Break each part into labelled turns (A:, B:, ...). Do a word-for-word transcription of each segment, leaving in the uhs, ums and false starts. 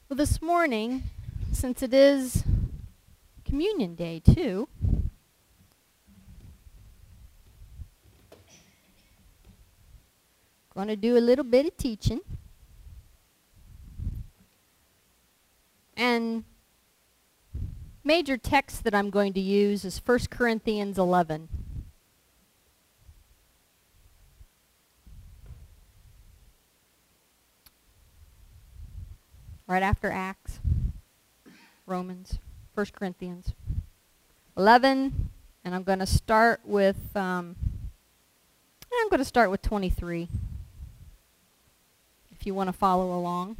A: Well, this morning, since it is Communion Day too, going to do a little bit of teaching. And major text that I'm going to use is First Corinthians eleven. Right after Acts, Romans, First Corinthians eleven, and I'm going to start with, um, I'm going to start with twenty-three, if you want to follow along.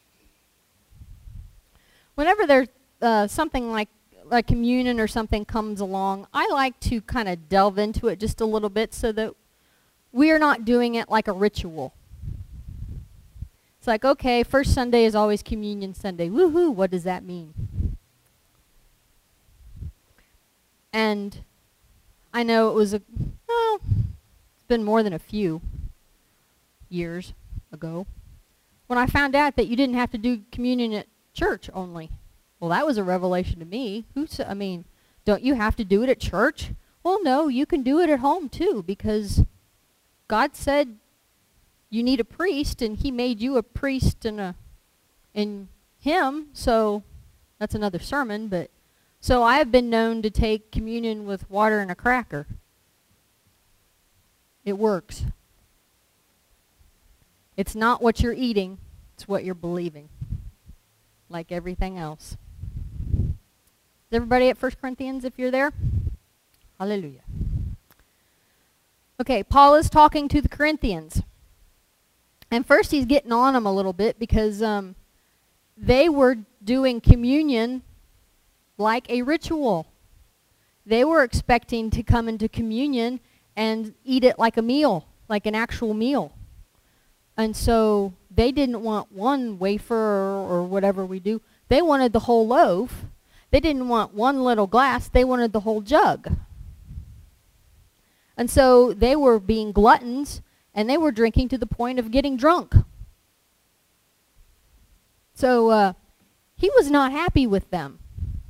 A: Whenever there's uh, something like, like communion or something comes along, I like to kind of delve into it just a little bit so that we are not doing it like a ritual. It's like, okay, first Sunday is always Communion Sunday. Woohoo, what does that mean? And I know it was a, well, it's been more than a few years ago when I found out that you didn't have to do communion at church only. Well, that was a revelation to me. Who's, I mean, don't you have to do it at church? Well, no, you can do it at home too, because God said you need a priest, and he made you a priest in a in him, so that's another sermon, but so I have been known to take communion with water and a cracker. It works. It's not what you're eating, it's what you're believing, like everything else. Is everybody at First Corinthians if you're there? Hallelujah. Okay, Paul is talking to the Corinthians. And first he's getting on them a little bit because um, they were doing communion like a ritual. They were expecting to come into communion and eat it like a meal, like an actual meal. And so they didn't want one wafer or, or whatever we do. They wanted the whole loaf. They didn't want one little glass. They wanted the whole jug. And so they were being gluttons, and they were drinking to the point of getting drunk. So uh, he was not happy with them.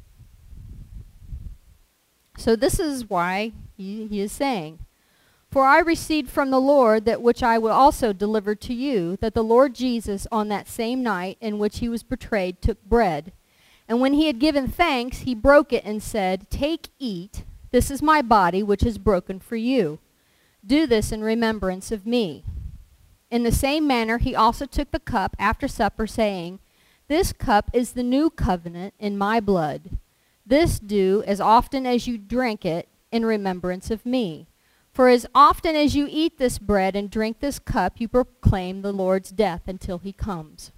A: So this is why he, he is saying, "For I received from the Lord that which I will also deliver to you, that the Lord Jesus on that same night in which he was betrayed took bread. And when he had given thanks, he broke it and said, 'Take, eat, this is my body which is broken for you. Do this in remembrance of me.' In the same manner he also took the cup after supper, saying, 'This cup is the new covenant in my blood. This do as often as you drink it in remembrance of me. For as often as you eat this bread and drink this cup, you proclaim the Lord's death until he comes.'"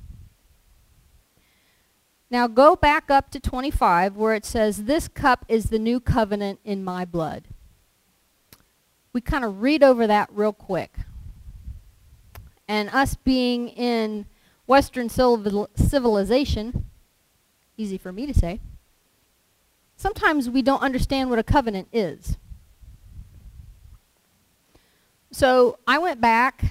A: Now go back up to twenty-five where it says, "This cup is the new covenant in my blood." We kind of read over that real quick. And us being in Western civil civilization, easy for me to say, sometimes we don't understand what a covenant is. So I went back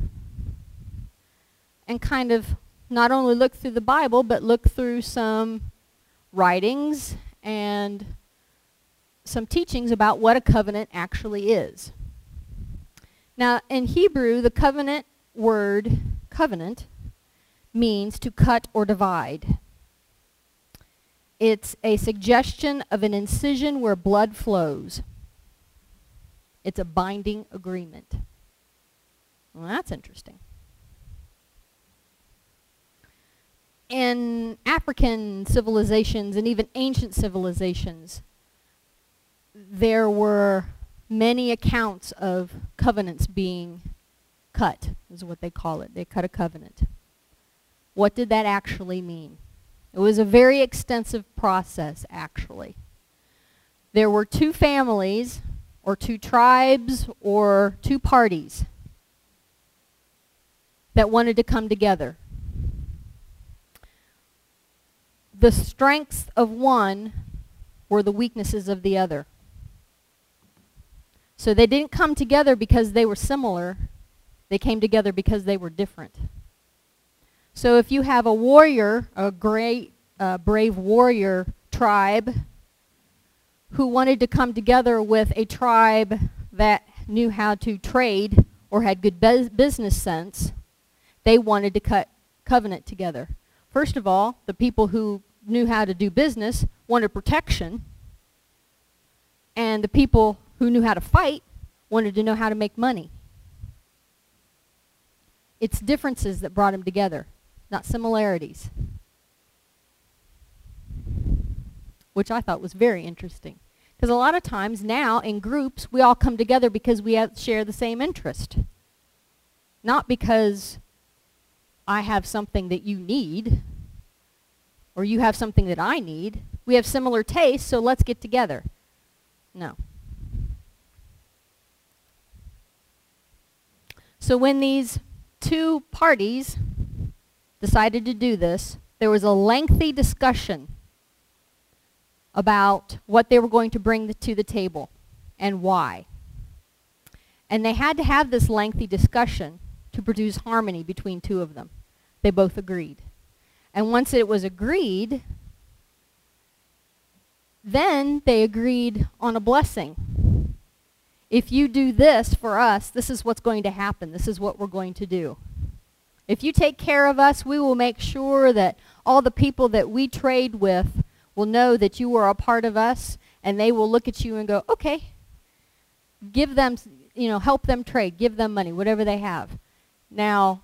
A: and kind of not only looked through the Bible, but looked through some writings and some teachings about what a covenant actually is. Now, in Hebrew, the covenant word, covenant, means to cut or divide. It's a suggestion of an incision where blood flows. It's a binding agreement. Well, that's interesting. In African civilizations and even ancient civilizations, there were many accounts of covenants being cut, is what they call it. They cut a covenant. What did that actually mean? It was a very extensive process, actually. There were two families, or two tribes, or two parties that wanted to come together. The strengths of one were the weaknesses of the other. So they didn't come together because they were similar. They came together because they were different. So if you have a warrior, a great, uh, brave warrior tribe who wanted to come together with a tribe that knew how to trade or had good bus business sense, they wanted to cut covenant together. First of all, the people who knew how to do business wanted protection, and the people who knew how to fight wanted to know how to make money. It's differences that brought them together, not similarities, which I thought was very interesting. Because a lot of times now in groups, we all come together because we have, share the same interest. Not because I have something that you need, or you have something that I need. We have similar tastes, so let's get together. No. So when these two parties decided to do this, there was a lengthy discussion about what they were going to bring the, to the table and why. And they had to have this lengthy discussion to produce harmony between two of them. They both agreed. And once it was agreed, then they agreed on a blessing. If you do this for us, this is what's going to happen. This is what we're going to do. If you take care of us, we will make sure that all the people that we trade with will know that you are a part of us, and they will look at you and go, okay, give them, you know, help them trade, give them money, whatever they have. Now,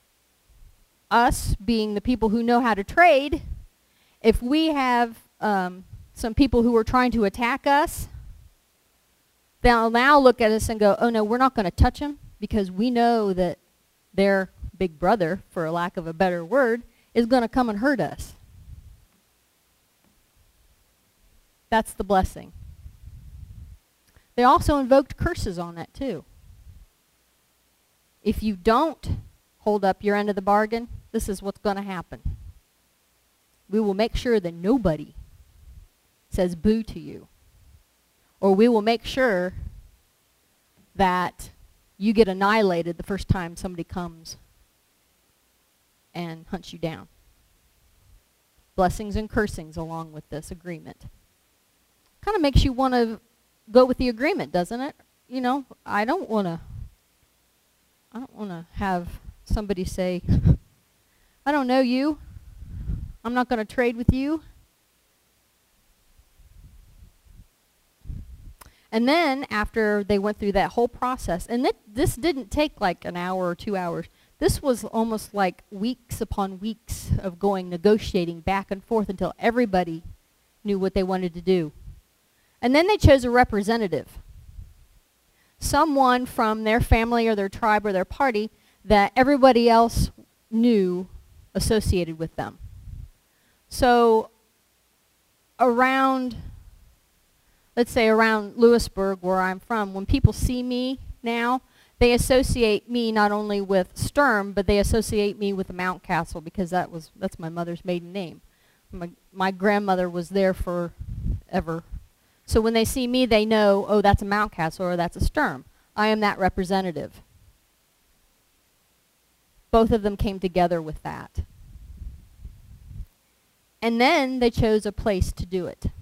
A: us being the people who know how to trade, if we have um, some people who are trying to attack us, they'll now look at us and go, oh no, we're not going to touch them because we know that their big brother, for lack of a better word, is going to come and hurt us. That's the blessing. They also invoked curses on that too. If you don't hold up your end of the bargain, this is what's going to happen. We will make sure that nobody says boo to you. Or we will make sure that you get annihilated the first time somebody comes and hunts you down. Blessings and cursings along with this agreement. Kind of makes you want to go with the agreement, doesn't it? You know, I don't want to I don't want to have somebody say, I don't know you. I'm not going to trade with you. And then after they went through that whole process, and th this didn't take like an hour or two hours. This was almost like weeks upon weeks of going negotiating back and forth until everybody knew what they wanted to do. And then they chose a representative. Someone from their family or their tribe or their party that everybody else knew associated with them. So around, let's say around Lewisburg, where I'm from, when people see me now, they associate me not only with Sturm, but they associate me with the Mountcastle because that was, that's my mother's maiden name. My, my grandmother was there forever. So when they see me, they know, oh, that's a Mountcastle or that's a Sturm. I am that representative. Both of them came together with that. And then they chose a place to do it.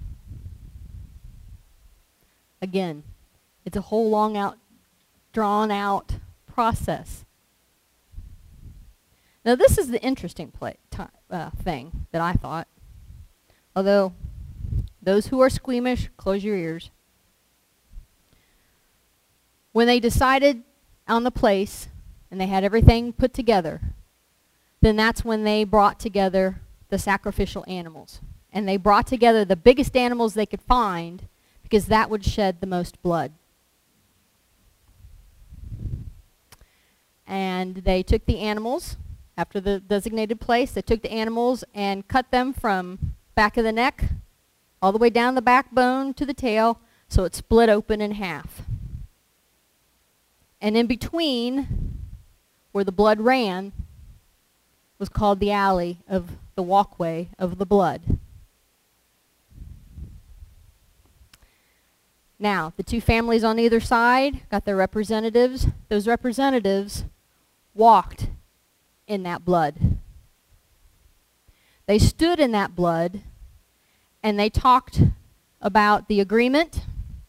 A: Again, it's a whole long out, drawn out process. Now this is the interesting play, uh, thing that I thought. Although those who are squeamish, close your ears. When they decided on the place and they had everything put together, then that's when they brought together the sacrificial animals. And they brought together the biggest animals they could find because that would shed the most blood. And they took the animals, after the designated place, they took the animals and cut them from back of the neck all the way down the backbone to the tail, so it split open in half. And in between, where the blood ran, was called the alley of the walkway of the blood. Now, the two families on either side got their representatives. Those representatives walked in that blood. They stood in that blood, and they talked about the agreement.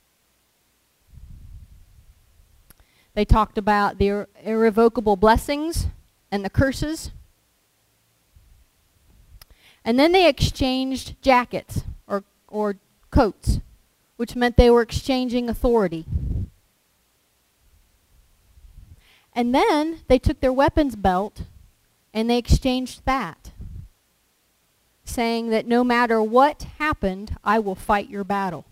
A: They talked about the ir- irrevocable blessings and the curses. And then they exchanged jackets or, or coats, which meant they were exchanging authority. And then they took their weapons belt and they exchanged that, saying that no matter what happened, I will fight your battle.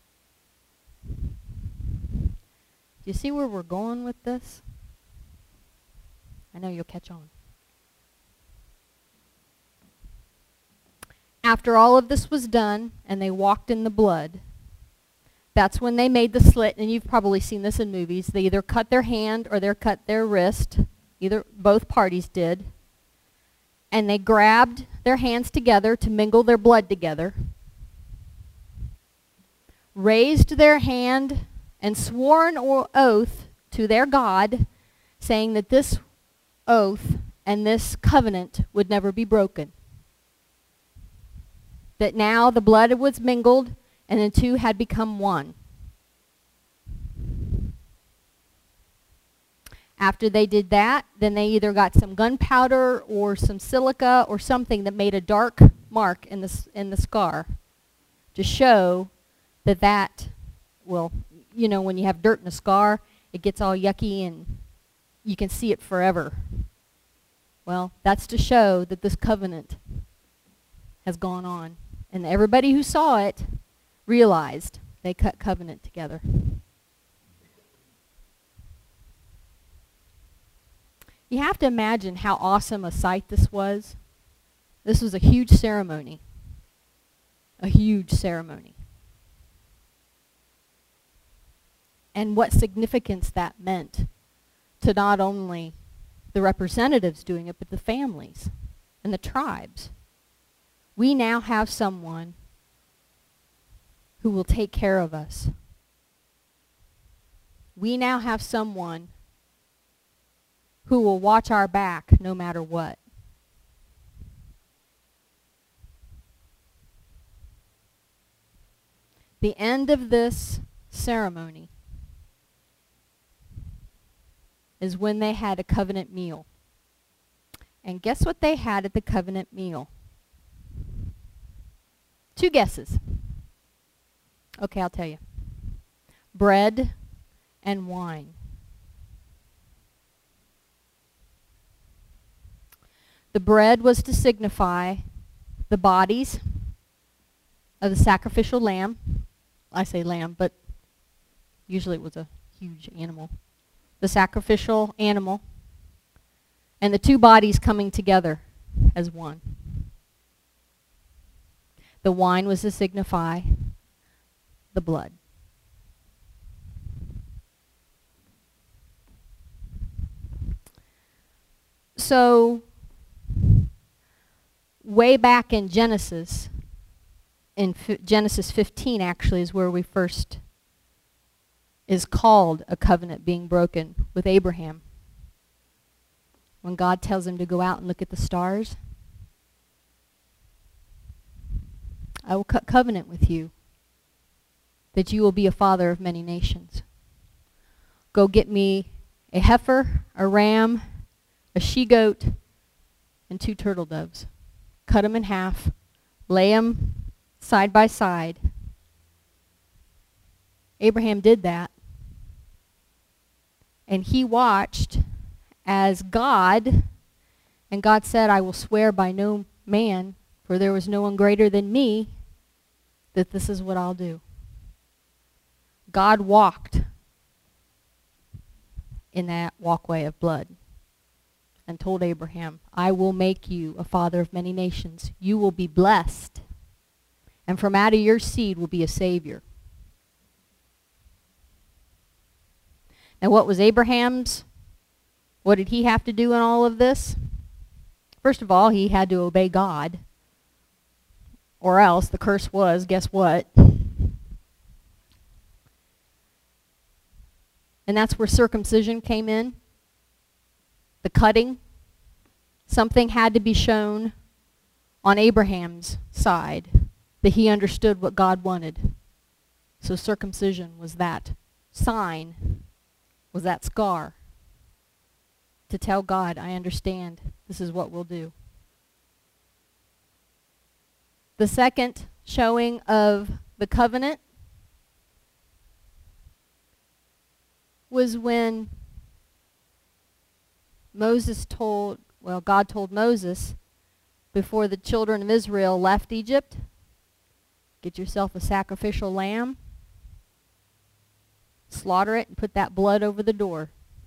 A: Do you see where we're going with this? I know you'll catch on. After all of this was done and they walked in the blood, that's when they made the slit, and you've probably seen this in movies. They either cut their hand or they cut their wrist. Either both parties did. And they grabbed their hands together to mingle their blood together, raised their hand and swore an oath to their God, saying that this oath and this covenant would never be broken. That now the blood was mingled and the two had become one. After they did that, then they either got some gunpowder or some silica or something that made a dark mark in the, in the scar to show that that, well, you know, when you have dirt in a scar, it gets all yucky and you can see it forever. Well, that's to show that this covenant has gone on. And everybody who saw it realized they cut covenant together. You have to imagine how awesome a sight this was. This was a huge ceremony. A huge ceremony. And what significance that meant to not only the representatives doing it, but the families and the tribes. We now have someone who will take care of us. We now have someone who will watch our back no matter what. The end of this ceremony is when they had a covenant meal. And guess what they had at the covenant meal? Two guesses. Okay, I'll tell you. Bread and wine. The bread was to signify the bodies of the sacrificial lamb. I say lamb, but usually it was a huge animal. The sacrificial animal. And the two bodies coming together as one. The wine was to signify the blood. So, way back in Genesis, in F- Genesis fifteen actually is where we first is called a covenant being broken with Abraham. When God tells him to go out and look at the stars, I will cut covenant with you that you will be a father of many nations. Go get me a heifer, a ram, a she-goat, and two turtle doves. Cut them in half, lay them side by side. Abraham did that. And he watched as God, and God said, I will swear by no man, for there was no one greater than me, that this is what I'll do. God walked in that walkway of blood and told Abraham, I will make you a father of many nations. You will be blessed, and from out of your seed will be a Savior. Now what was Abraham's? What did he have to do in all of this? First of all, he had to obey God. Or else the curse was, guess what? And that's where circumcision came in. The cutting. Something had to be shown on Abraham's side that he understood what God wanted. So circumcision was that sign, was that scar to tell God, I understand, this is what we'll do. The second showing of the covenant was when Moses told, well, God told Moses before the children of Israel left Egypt, get yourself a sacrificial lamb, slaughter it, and put that blood over the door.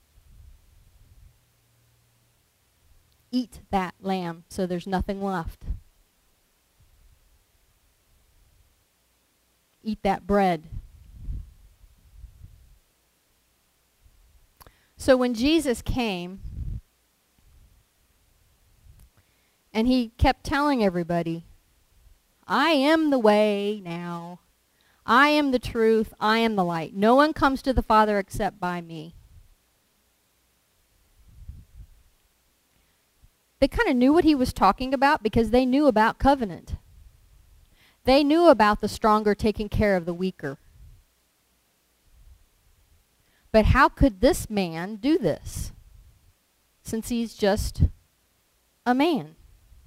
A: Eat that lamb so there's nothing left. Eat that bread. So when Jesus came, and he kept telling everybody, I am the way now. I am the truth. I am the light. No one comes to the Father except by me. They kind of knew what he was talking about because they knew about covenant. They knew about the stronger taking care of the weaker. But how could this man do this, since he's just a man?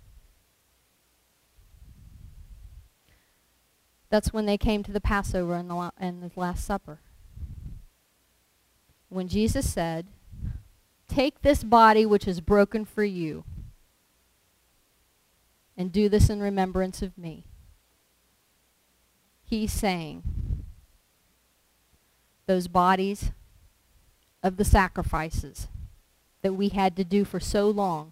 A: That's when they came to the Passover and the, and the Last Supper. When Jesus said, take this body which is broken for you and do this in remembrance of me. He's saying, those bodies of the sacrifices that we had to do for so long,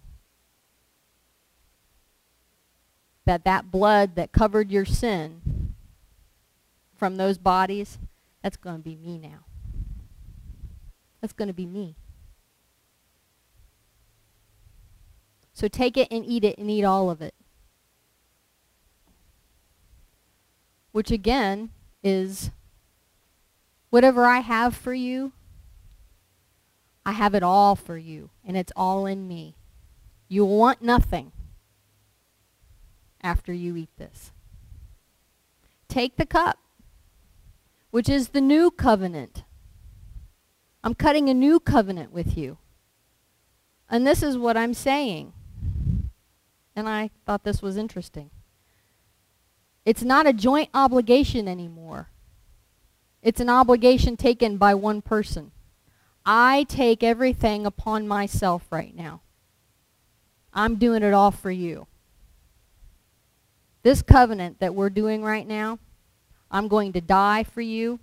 A: that that blood that covered your sin from those bodies, that's going to be me now. That's going to be me. So take it and eat it and eat all of it. Which again is whatever I have for you, I have it all for you, and it's all in me. You will want nothing after you eat this. Take the cup, which is the new covenant. I'm cutting a new covenant with you. And this is what I'm saying. And I thought this was interesting. It's not a joint obligation anymore. It's an obligation taken by one person. I take everything upon myself right now. I'm doing it all for you. This covenant that we're doing right now, I'm going to die for you.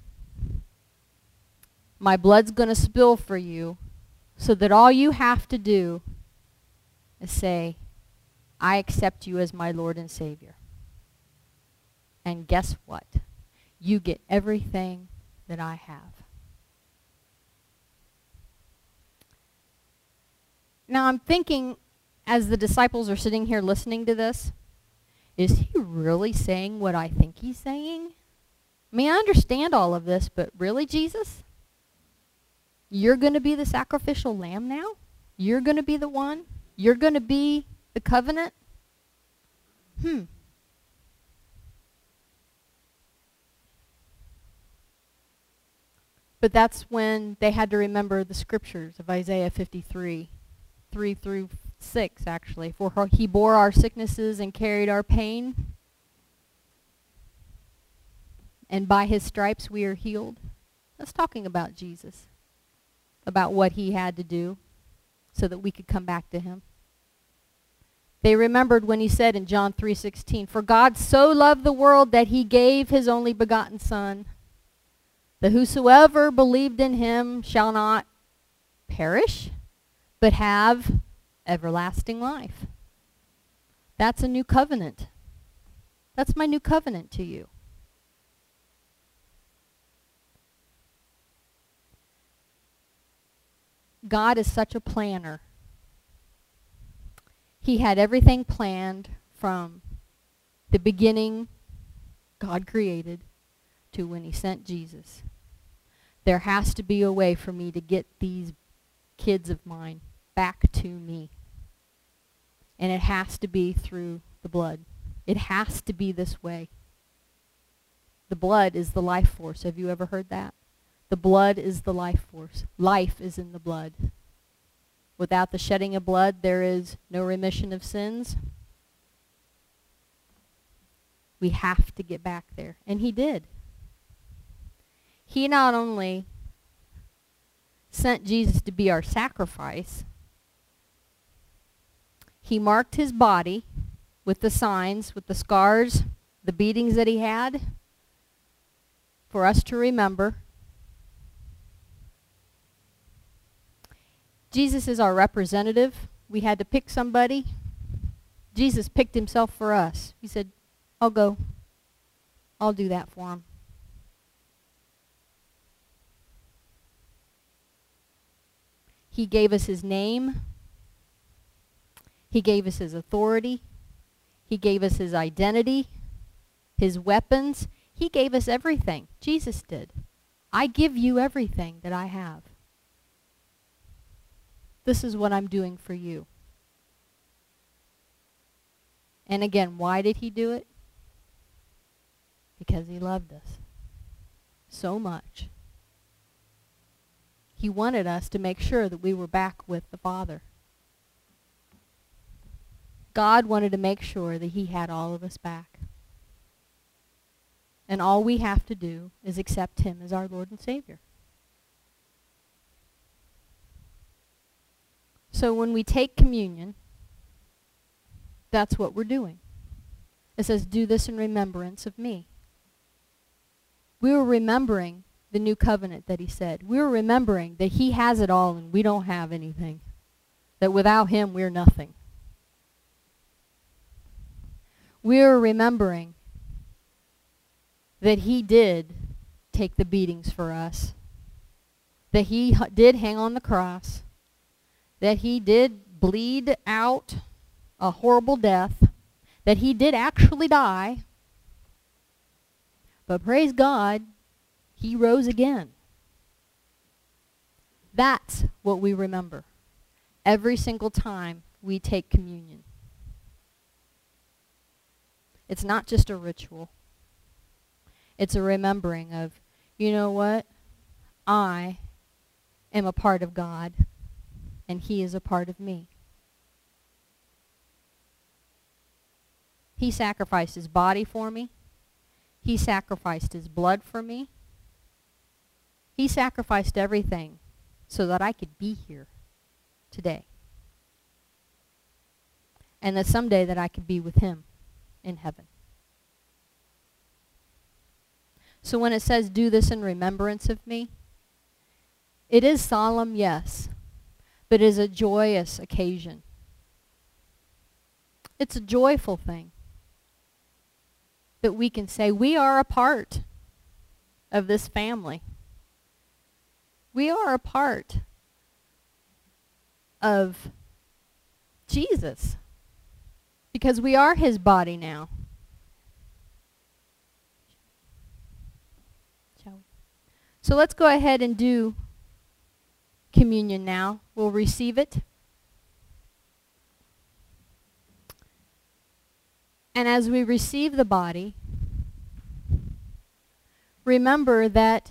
A: My blood's going to spill for you, so that all you have to do is say, I accept you as my Lord and Savior. And guess what? You get everything that I have. Now I'm thinking, as the disciples are sitting here listening to this, is he really saying what I think he's saying? I mean, I understand all of this, but really, Jesus? You're going to be the sacrificial lamb now? You're going to be the one? You're going to be the covenant? Hmm. But that's when they had to remember the scriptures of Isaiah fifty-three, three through six, actually. For he bore our sicknesses and carried our pain, and by his stripes we are healed. That's talking about Jesus, about what he had to do so that we could come back to him. They remembered when he said in John three sixteen, for God so loved the world that he gave his only begotten Son, that whosoever believed in him shall not perish, but have everlasting life. That's a new covenant. That's my new covenant to you. God is such a planner. He had everything planned from the beginning God created to when he sent Jesus. There has to be a way for me to get these kids of mine back to me. And it has to be through the blood. It has to be this way. The blood is the life force. Have you ever heard that? The blood is the life force. Life is in the blood. Without the shedding of blood, there is no remission of sins. We have to get back there. And he did. He not only sent Jesus to be our sacrifice, he marked his body with the signs, with the scars, the beatings that he had, for us to remember. Jesus is our representative. We had to pick somebody. Jesus picked himself for us. He said, I'll go. I'll do that for him. He gave us his name. He gave us his authority. He gave us his identity, his weapons. He gave us everything. Jesus did. I give you everything that I have. This is what I'm doing for you. And again, why did he do it? Because he loved us so much. He wanted us to make sure that we were back with the Father. God wanted to make sure that he had all of us back. And all we have to do is accept him as our Lord and Savior. So when we take communion, that's what we're doing. It says, do this in remembrance of me. We were remembering the new covenant that he said. We were remembering that he has it all and we don't have anything. That without him, we're nothing. We were remembering that he did take the beatings for us. That he did hang on the cross. That he did bleed out a horrible death. That he did actually die. But praise God, he rose again. That's what we remember every single time we take communion. It's not just a ritual. It's a remembering of, you know what? I am a part of God, and he is a part of me. He sacrificed his body for me. He sacrificed his blood for me. He sacrificed everything so that I could be here today. And that someday that I could be with him in heaven. So when it says, do this in remembrance of me, it is solemn, yes, but it is a joyous occasion. It's a joyful thing that we can say we are a part of this family. We are a part of Jesus because we are his body now. Shall we? So let's go ahead and do communion now. We'll receive it. And as we receive the body, remember that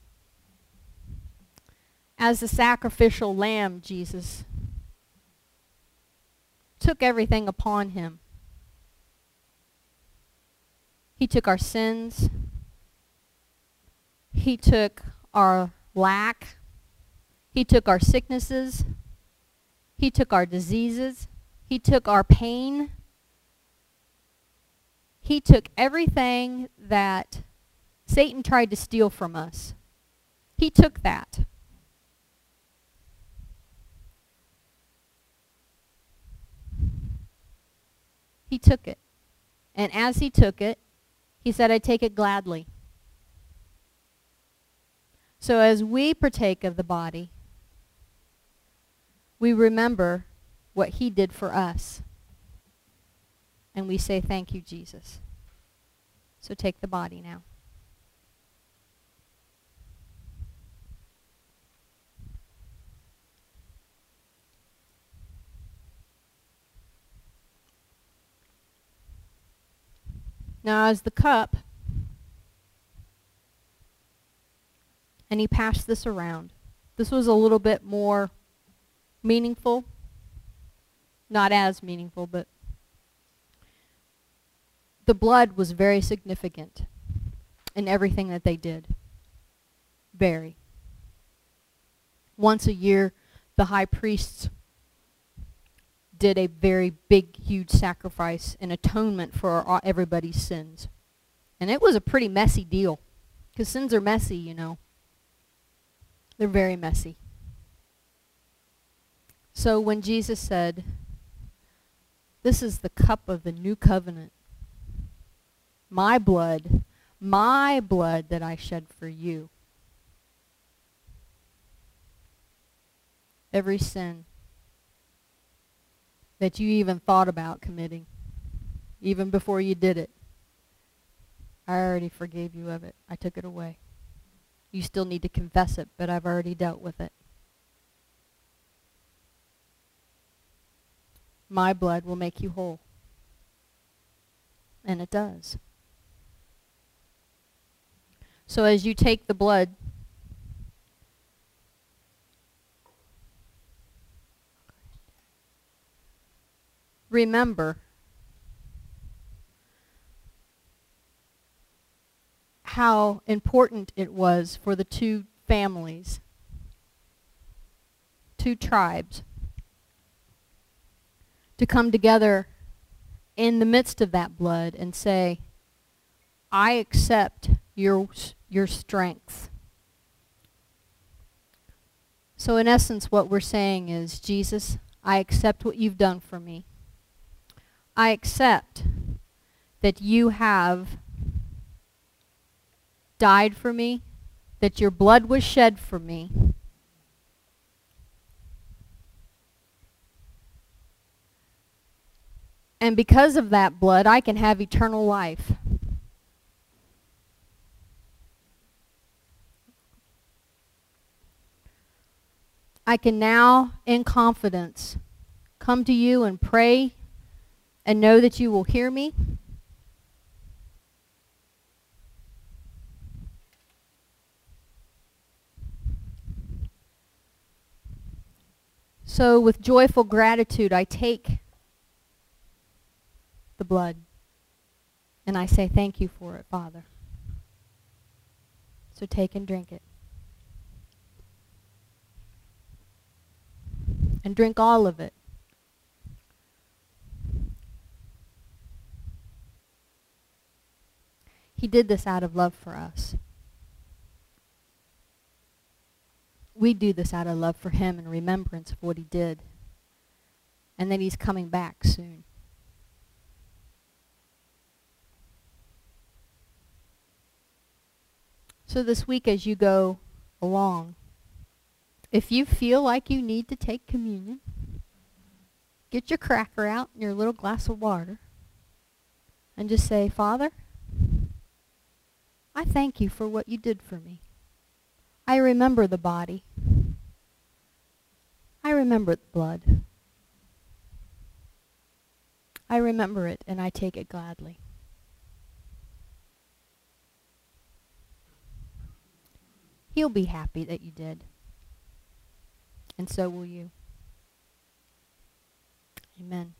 A: as the sacrificial lamb, Jesus took everything upon him. He took our sins. He took our lack. He took our sicknesses. He took our diseases. He took our pain. He took everything that Satan tried to steal from us. He took that. He took it. And as he took it, he said, I take it gladly. So as we partake of the body, we remember what he did for us. And we say, thank you, Jesus. So take the body now. Now as the cup, and he passed this around. This was a little bit more meaningful. Not as meaningful, but the blood was very significant in everything that they did. Very. Once a year, the high priests did a very big, huge sacrifice in atonement for everybody's sins. And it was a pretty messy deal, because sins are messy, you know. They're very messy. So when Jesus said, "This is the cup of the new covenant, my blood, my blood that I shed for you," every sin that you even thought about committing, even before you did it, I already forgave you of it. I took it away. You still need to confess it, but I've already dealt with it. My blood will make you whole. And it does. So as you take the blood, remember how important it was for the two families, two tribes, to come together in the midst of that blood and say, "I accept your, your strength." So in essence, what we're saying is, Jesus, I accept what you've done for me. I accept that you have died for me, that your blood was shed for me. And because of that blood, I can have eternal life. I can now, in confidence, come to you and pray and know that you will hear me. So with joyful gratitude, I take the blood and I say thank you for it, Father. So take and drink it. And drink all of it. He did this out of love for us. We do this out of love for him in remembrance of what he did. And that he's coming back soon. So this week as you go along, if you feel like you need to take communion, get your cracker out and your little glass of water and just say, "Father, I thank you for what you did for me. I remember the body. I remember the blood. I remember it and I take it gladly." He'll be happy that you did. And so will you. Amen.